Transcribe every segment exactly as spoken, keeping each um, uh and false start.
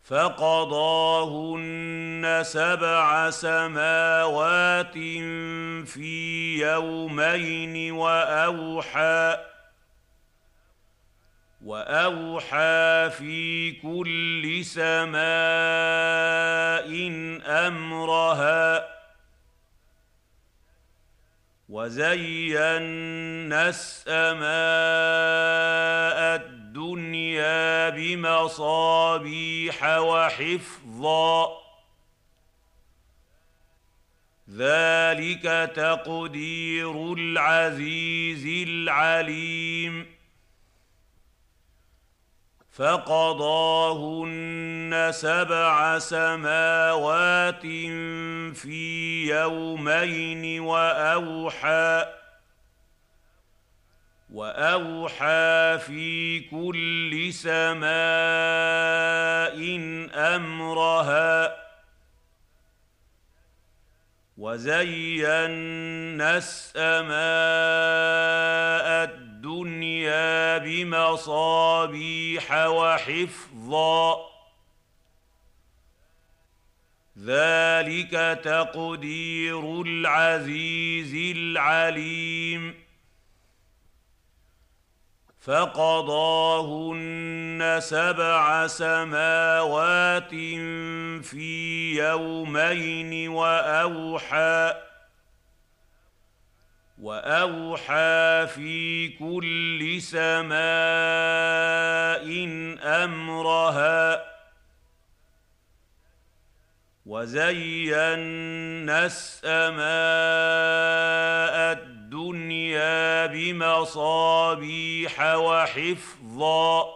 فقضاهن سبع سماوات في يومين وأوحى وأوحى في كل سماء أمرها وزينا السماء الدنيا بمصابيح وحفظا ذلك تقدير العزيز العليم فقضاهن سبع سماوات في يومين وأوحى وأوحى في كل سماء أمرها وزينا السماء الدنيا بمصابيح وحفظا ذلك تقدير العزيز العليم فقضاهن سبع سماوات في يومين وأوحى وأوحى في كل سماء أمرها وزينا السماء الدنيا بمصابيح وحفظا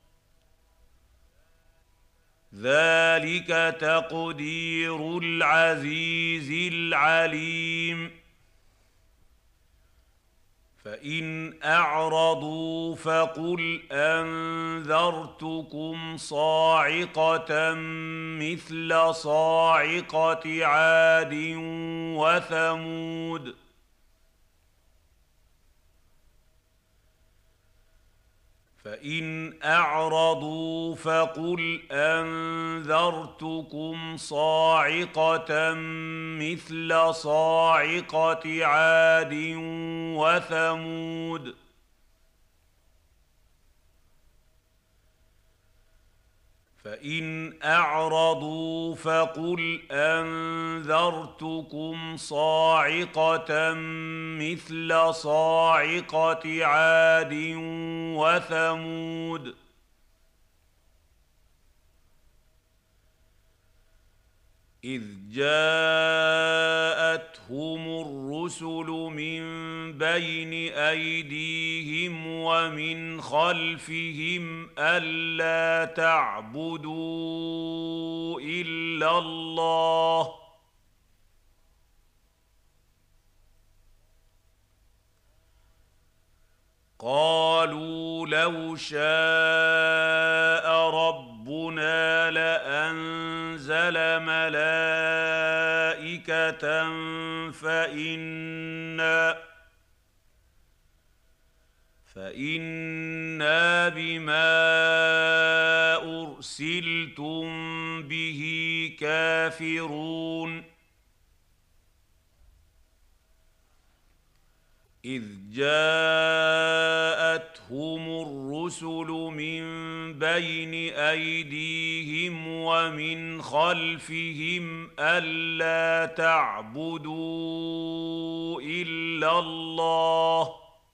ذلك تقدير العزيز العليم فإن أعرضوا فقل أنذرتكم صاعقة مثل صاعقة عاد وثمود فإن أعرضوا فقل أنذرتكم صاعقة مثل صاعقة عاد وثمود فإن أعرضوا فقل أنذرتكم صاعقة مثل صاعقة عاد وثمود إذ جاءتهم الرسل من بين أيديهم ومن خلفهم ألا تعبدوا إلا الله قالوا لو شاء ربنا لأنزل ملائكة فإنا فإنا بما أرسلتم به كافرون إذ جاءتهم الرسل من بين أيديهم ومن خلفهم ألا تعبدوا إلا الله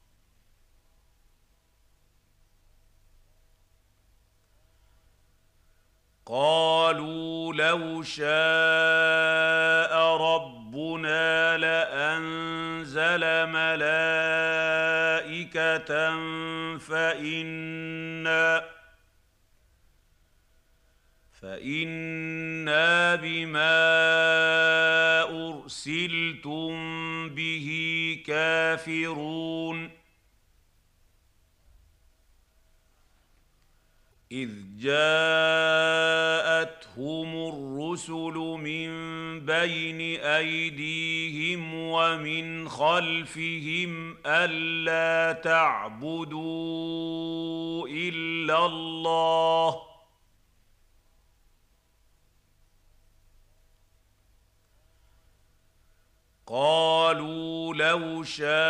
قالوا لو شاء ربنا لأنزل ملائكة فإنا فإنا بما أرسلتم به كافرون إذ جاءتهم الرسل من بين أيديهم ومن خلفهم ألا تعبدوا إلا الله وقالوا لو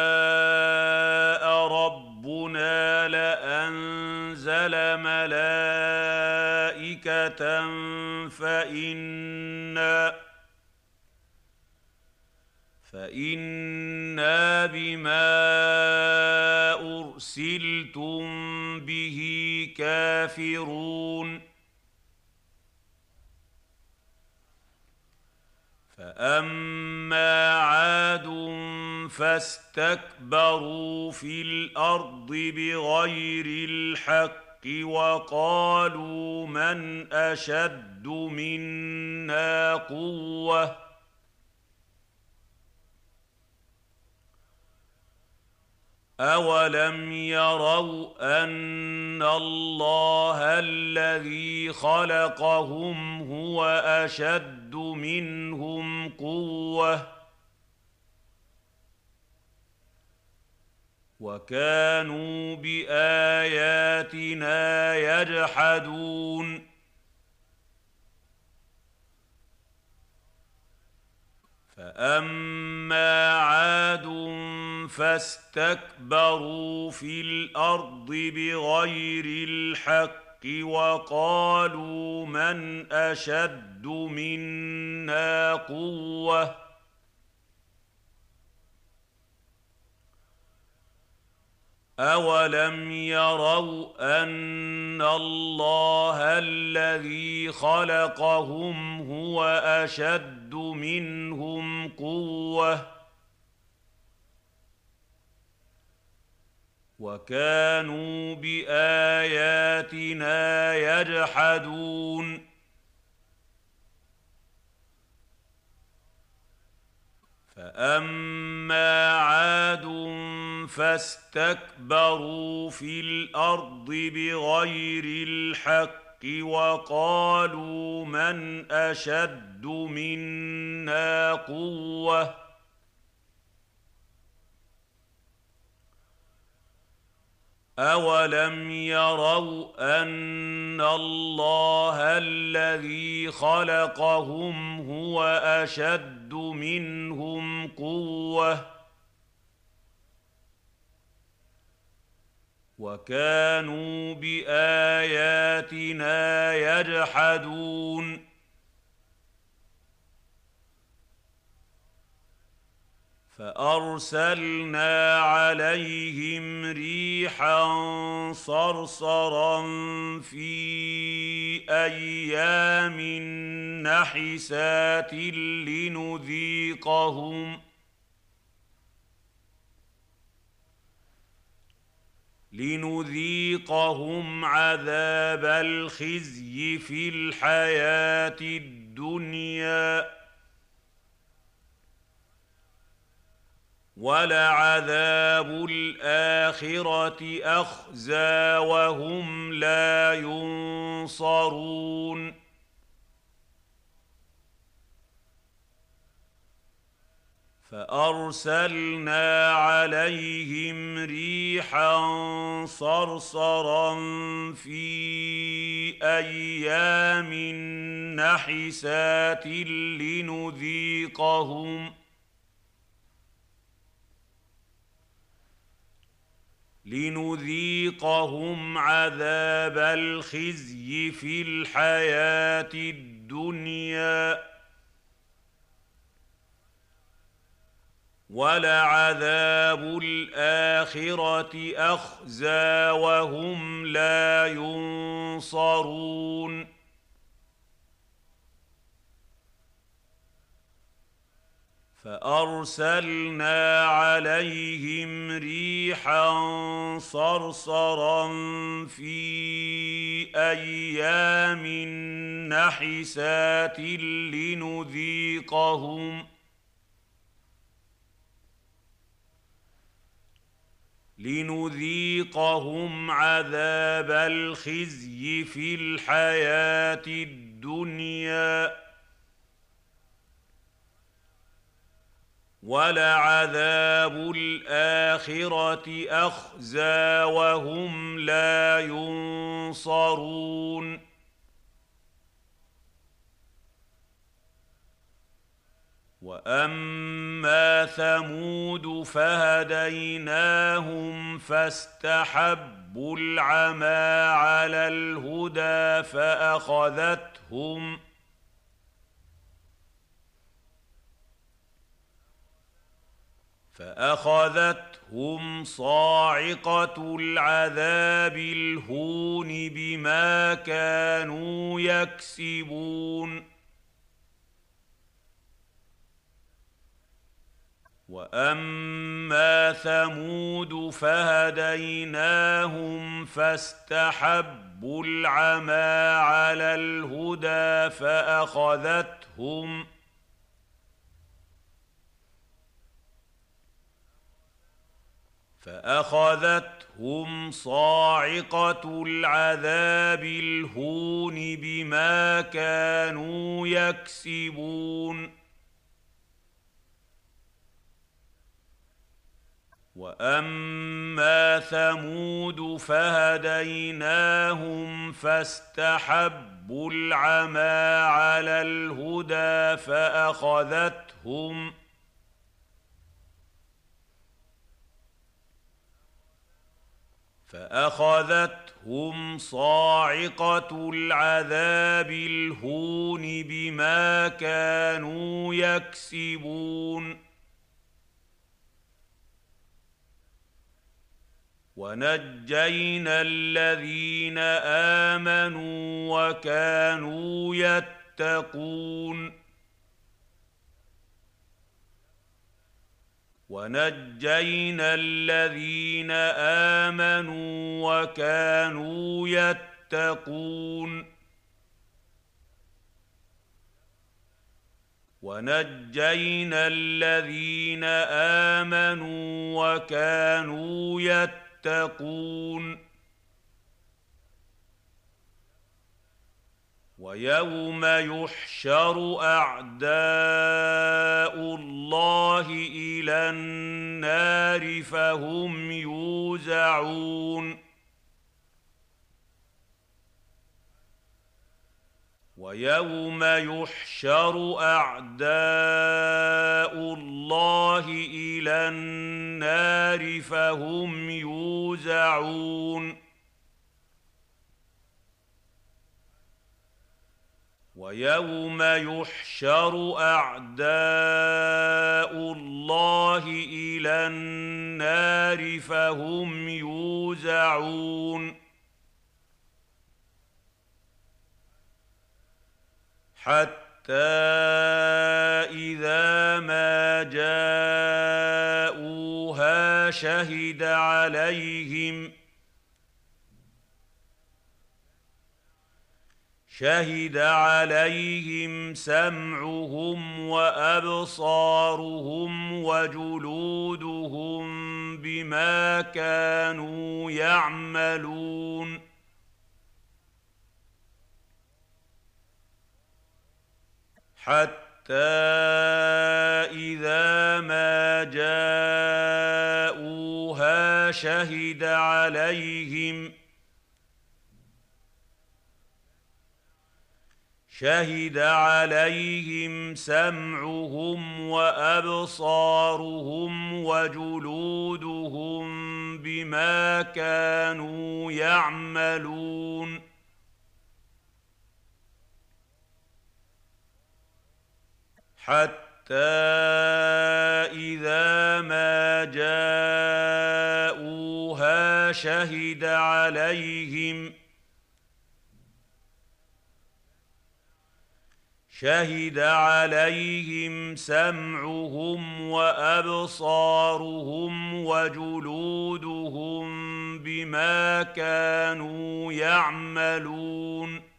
شاء ربنا لأنزل ملائكة فإنا فإنا بما أرسلتم به كافرون فأما عاد فاستكبروا في الأرض بغير الحق وقالوا من أشد منا قوة أولم يروا أن الله الذي خلقهم هو أشد منهم قوة وكانوا بآياتنا يجحدون فأما عاد فاستكبروا في الأرض بغير الحق وقالوا من أشد منا قوة أولم يروا أن الله الذي خلقهم هو أشد منهم قوة وكانوا بآياتنا يجحدون فأما عاد فاستكبروا في الأرض بغير الحق وقالوا من أشد منا قوة أولم يروا أن الله الذي خلقهم هو أشد منهم قوة وكانوا بآياتنا يجحدون فأرسلنا عليهم ريحا صرصرا في أيام نحسات لنذيقهم لنذيقهم عذاب الخزي في الحياة الدنيا ولعذاب الآخرة أخزى وهم لا ينصرون فأرسلنا عليهم ريحا صرصرا في أيام نحسات لنذيقهم لنذيقهم عذاب الخزي في الحياة الدنيا ولعذاب الآخرة أخزى وهم لا ينصرون فأرسلنا عليهم ريحا صرصرا في أيام نحسات لنذيقهم لنذيقهم عذاب الخزي في الحياة الدنيا ولعذاب الآخرة أخزى وهم لا ينصرون وأما وأما ثمود فهديناهم فاستحبوا العمى على الهدى فأخذتهم فأخذتهم صاعقة العذاب الهون بما كانوا يكسبون وأما ثمود فهديناهم فاستحبوا العمى على الهدى فأخذتهم فأخذتهم صاعقة العذاب الهون بما كانوا يكسبون وأما ثمود فهديناهم فاستحبوا العمى على الهدى فأخذتهم فأخذتهم صاعقة العذاب الهون بما كانوا يكسبون ونجينا الذين آمنوا وكانوا يتقون ونجينا الذين آمنوا وكانوا يتقون ونجينا الذين آمنوا وكانوا يتقون ويوم يحشر أعداء الله إلى النار فهم يوزعون ويوم يحشر أعداء الله إلى النار فهم يوزعون ويوم يحشر أعداء الله إلى النار فهم يوزعون حتى إذا ما جاءوها شهد عليهم شهد عليهم سمعهم وأبصارهم وجلودهم بما كانوا يعملون حتى إذا ما جاءوها شهد عليهم شهد عليهم سمعهم وأبصارهم وجلودهم بما كانوا يعملون حتى إذا ما جاءوها شهد عليهم شهد عليهم سمعهم وأبصارهم وجلودهم بما كانوا يعملون